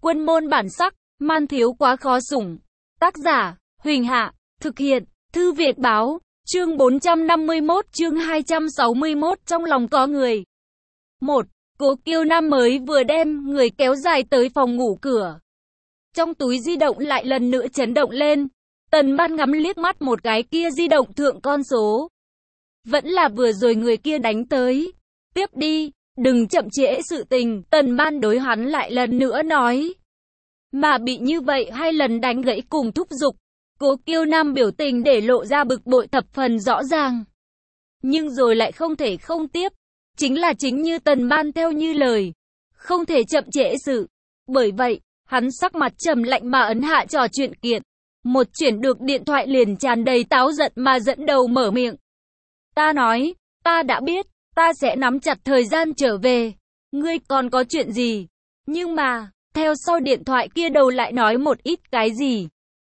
Quân môn bản sắc, man thiếu quá khó sủng. Tác giả, Huỳnh Hạ, thực hiện, Thư Việt Báo, chương 451 chương 261 trong lòng có người. 1. Cố Kiêu Nam mới vừa đem người kéo dài tới phòng ngủ cửa. Trong túi di động lại lần nữa chấn động lên. Tần Ban ngắm liếc mắt một cái kia di động thượng con số. Vẫn là vừa rồi người kia đánh tới. Tiếp đi, đừng chậm trễ sự tình, Tần Ban đối hắn lại lần nữa nói. Mà bị như vậy 2 lần đánh gãy cùng thúc giục. Cố Kiêu Nam biểu tình để lộ ra bực bội thập phần rõ ràng. Nhưng rồi lại không thể không tiếp. Chính như Tần Ban theo như lời. Không thể chậm trễ sự. Bởi vậy, hắn sắc mặt trầm lạnh mà ấn hạ trò chuyện kiện. Một chuyển được điện thoại liền tràn đầy táo giận mà dẫn đầu mở miệng. Ta nói, ta đã biết, ta sẽ nắm chặt thời gian trở về. Ngươi còn có chuyện gì? Nhưng mà, theo sau điện thoại kia đầu lại nói một ít cái gì.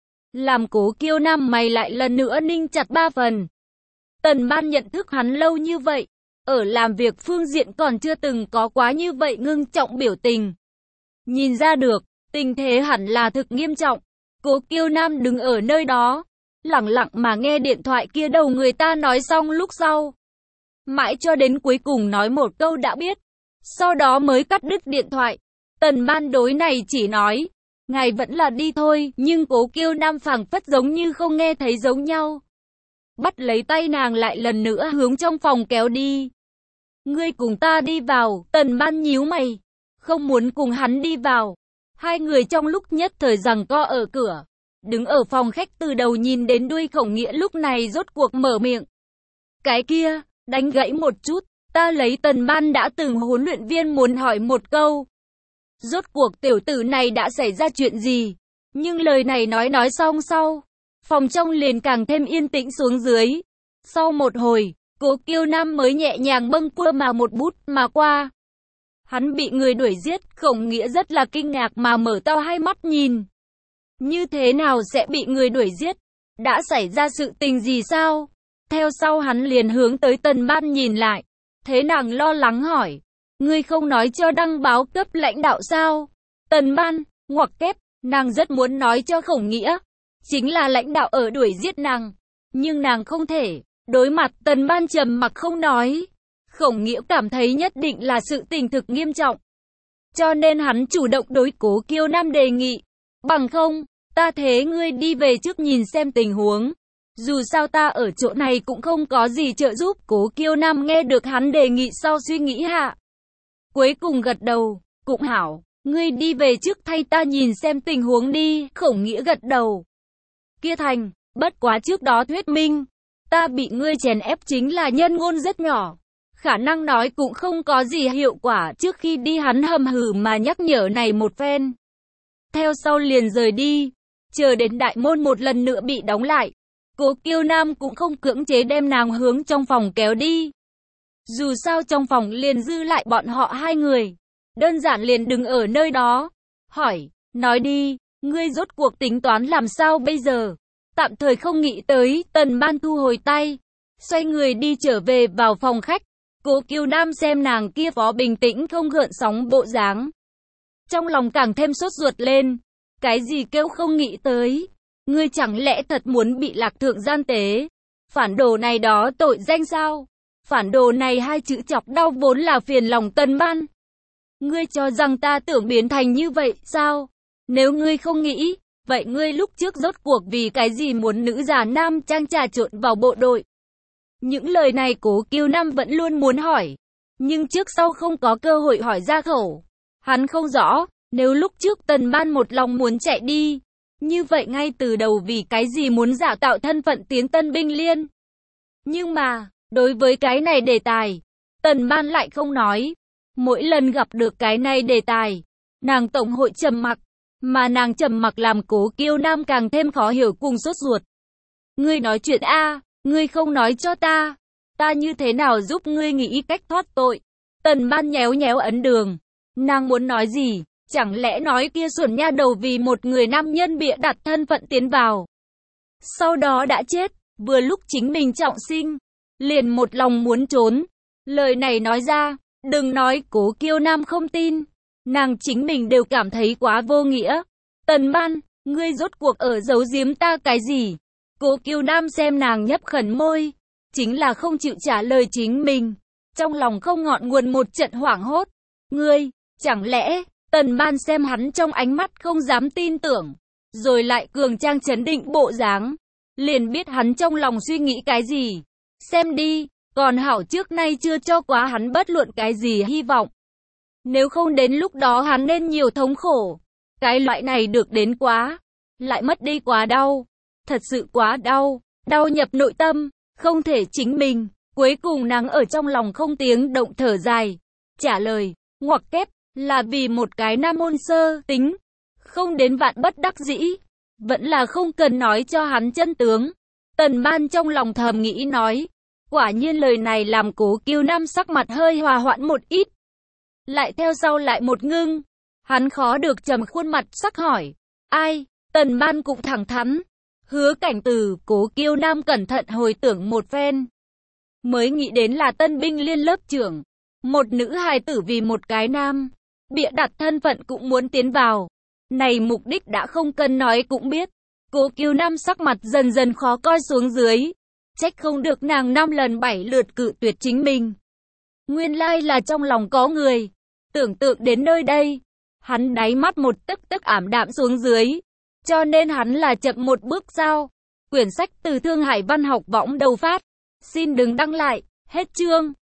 Làm Cố Kiêu Nam mày lại lần nữa ninh chặt 3 phần. Tần Ban nhận thức hắn lâu như vậy. Ở làm việc phương diện còn chưa từng có quá như vậy ngưng trọng biểu tình. Nhìn ra được, tình thế hẳn là thực nghiêm trọng. Cố Kiêu Nam đứng ở nơi đó, lặng lặng mà nghe điện thoại kia đầu người ta nói xong lúc sau. Mãi cho đến cuối cùng nói một câu đã biết. Sau đó mới cắt đứt điện thoại. Tần Ban đối này chỉ nói, ngài vẫn là đi thôi, nhưng Cố Kiêu Nam phảng phất giống như không nghe thấy giống nhau. Bắt lấy tay nàng lại lần nữa hướng trong phòng kéo đi. Ngươi cùng ta đi vào, Tần Ban nhíu mày, không muốn cùng hắn đi vào. 2 người trong lúc nhất thời giằng co ở cửa. Đứng ở phòng khách từ đầu nhìn đến đuôi Khổng Nghĩa lúc này rốt cuộc mở miệng. Cái kia, đánh gãy một chút, ta lấy Tần Ban đã từng huấn luyện viên muốn hỏi một câu. Rốt cuộc tiểu tử này đã xảy ra chuyện gì? Nhưng lời này nói xong sau. Phòng trong liền càng thêm yên tĩnh xuống dưới. Sau một hồi, Cố Kiêu Nam mới nhẹ nhàng bâng quơ mà một bút mà qua. Hắn bị người đuổi giết, Khổng Nghĩa rất là kinh ngạc mà mở to hai mắt nhìn. Như thế nào sẽ bị người đuổi giết? Đã xảy ra sự tình gì sao? Theo sau hắn liền hướng tới Tần Ban nhìn lại. Thế nàng lo lắng hỏi. Ngươi không nói cho đăng báo cấp lãnh đạo sao? Tần Ban, ngoặc kép, nàng rất muốn nói cho Khổng Nghĩa. Chính là lãnh đạo ở đuổi giết nàng. Nhưng nàng không thể. Đối mặt Tần Ban trầm mặc không nói. Khổng Nghĩa cảm thấy nhất định là sự tình thực nghiêm trọng. Cho nên hắn chủ động đối Cố Kiêu Nam đề nghị. Bằng không, ta thế ngươi đi về trước nhìn xem tình huống. Dù sao ta ở chỗ này cũng không có gì trợ giúp. Cố Kiêu Nam nghe được hắn đề nghị sau suy nghĩ hạ. Cuối cùng gật đầu, cũng hảo, ngươi đi về trước thay ta nhìn xem tình huống đi. Khổng Nghĩa gật đầu. Kia thành, bất quá trước đó thuyết minh. Ta bị ngươi chèn ép chính là nhân ngôn rất nhỏ. Khả năng nói cũng không có gì hiệu quả. Trước khi đi hắn hầm hừ mà nhắc nhở này một phen. Theo sau liền rời đi. Chờ đến đại môn một lần nữa bị đóng lại. Cố Kiêu Nam cũng không cưỡng chế đem nàng hướng trong phòng kéo đi. Dù sao trong phòng liền dư lại bọn họ 2 người. Đơn giản liền đứng ở nơi đó. Hỏi, nói đi, ngươi rốt cuộc tính toán làm sao bây giờ? Tạm thời không nghĩ tới, Tần Ban thu hồi tay. Xoay người đi trở về vào phòng khách. Cố Kiêu Nam xem nàng kia phó bình tĩnh không gợn sóng bộ dáng. Trong lòng càng thêm sốt ruột lên. Cái gì kêu không nghĩ tới? Ngươi chẳng lẽ thật muốn bị Lạc Thượng gian tế? Phản đồ này đó tội danh sao? Phản đồ này 2 chữ chọc đau vốn là phiền lòng Tần Ban. Ngươi cho rằng ta tưởng biến thành như vậy sao? Nếu ngươi không nghĩ, vậy ngươi lúc trước rốt cuộc vì cái gì muốn nữ già nam trang trà trộn vào bộ đội? Những lời này Cố Kiêu Nam vẫn luôn muốn hỏi. Nhưng trước sau không có cơ hội hỏi ra khẩu. Hắn không rõ, nếu lúc trước Tần Ban một lòng muốn chạy đi. Như vậy ngay từ đầu vì cái gì muốn giả tạo thân phận tiến Tân Binh Liên? Nhưng mà, đối với cái này đề tài, Tần Ban lại không nói. Mỗi lần gặp được cái này đề tài, nàng tổng hội trầm mặc. Mà nàng trầm mặc làm Cố Kiêu Nam càng thêm khó hiểu cùng sốt ruột. Ngươi nói chuyện a, ngươi không nói cho ta. Ta như thế nào giúp ngươi nghĩ cách thoát tội? Tần Ban nhéo nhéo ấn đường. Nàng muốn nói gì? Chẳng lẽ nói kia xuẩn nha đầu vì một người nam nhân bịa đặt thân phận tiến vào. Sau đó đã chết, vừa lúc chính mình trọng sinh. Liền một lòng muốn trốn. Lời này nói ra, đừng nói Cố Kiêu Nam không tin. nàng chính mình đều cảm thấy quá vô nghĩa. Tần Ban, ngươi rốt cuộc ở giấu giếm ta cái gì? Cố Kiều Nam xem nàng nhấp khẩn môi, chính là không chịu trả lời chính mình. Trong lòng không ngọn nguồn một trận hoảng hốt. Ngươi, chẳng lẽ, Tần Ban xem hắn trong ánh mắt không dám tin tưởng, rồi lại cường trang trấn định bộ dáng, liền biết hắn trong lòng suy nghĩ cái gì. Xem đi, còn hảo trước nay chưa cho quá hắn bất luận cái gì hy vọng. Nếu không đến lúc đó hắn nên nhiều thống khổ. Cái loại này được đến quá, lại mất đi quá đau. Thật sự quá đau, đau nhập nội tâm, không thể chính mình. Cuối cùng nàng ở trong lòng không tiếng động thở dài. Trả lời, ngoặc kép, là vì một cái nam môn sơ tính. Không đến vạn bất đắc dĩ. Vẫn là không cần nói cho hắn chân tướng. Tần Ban trong lòng thầm nghĩ nói. Quả nhiên lời này làm Cố Kiều Nam sắc mặt hơi hòa hoãn một ít. Lại theo sau lại một ngưng. Hắn khó được trầm khuôn mặt sắc hỏi. Ai? Tần Ban cũng thẳng thắn. Hứa Cảnh Từ. Cố Kiều Nam cẩn thận hồi tưởng một phen. Mới nghĩ đến là tân binh liên lớp trưởng. Một nữ hài tử vì một cái nam. Bịa đặt thân phận cũng muốn tiến vào. Này mục đích đã không cần nói cũng biết. Cố Kiều Nam sắc mặt dần dần khó coi xuống dưới. Trách không được nàng 5 lần 7 lượt cự tuyệt chính mình. Nguyên lai là trong lòng có người. Tưởng tượng đến nơi đây, hắn đáy mắt một tức ảm đạm xuống dưới. Cho nên hắn là chậm một bước sao. Quyển sách từ Thương Hải Văn học võng đầu phát. Xin đừng đăng lại. Hết chương.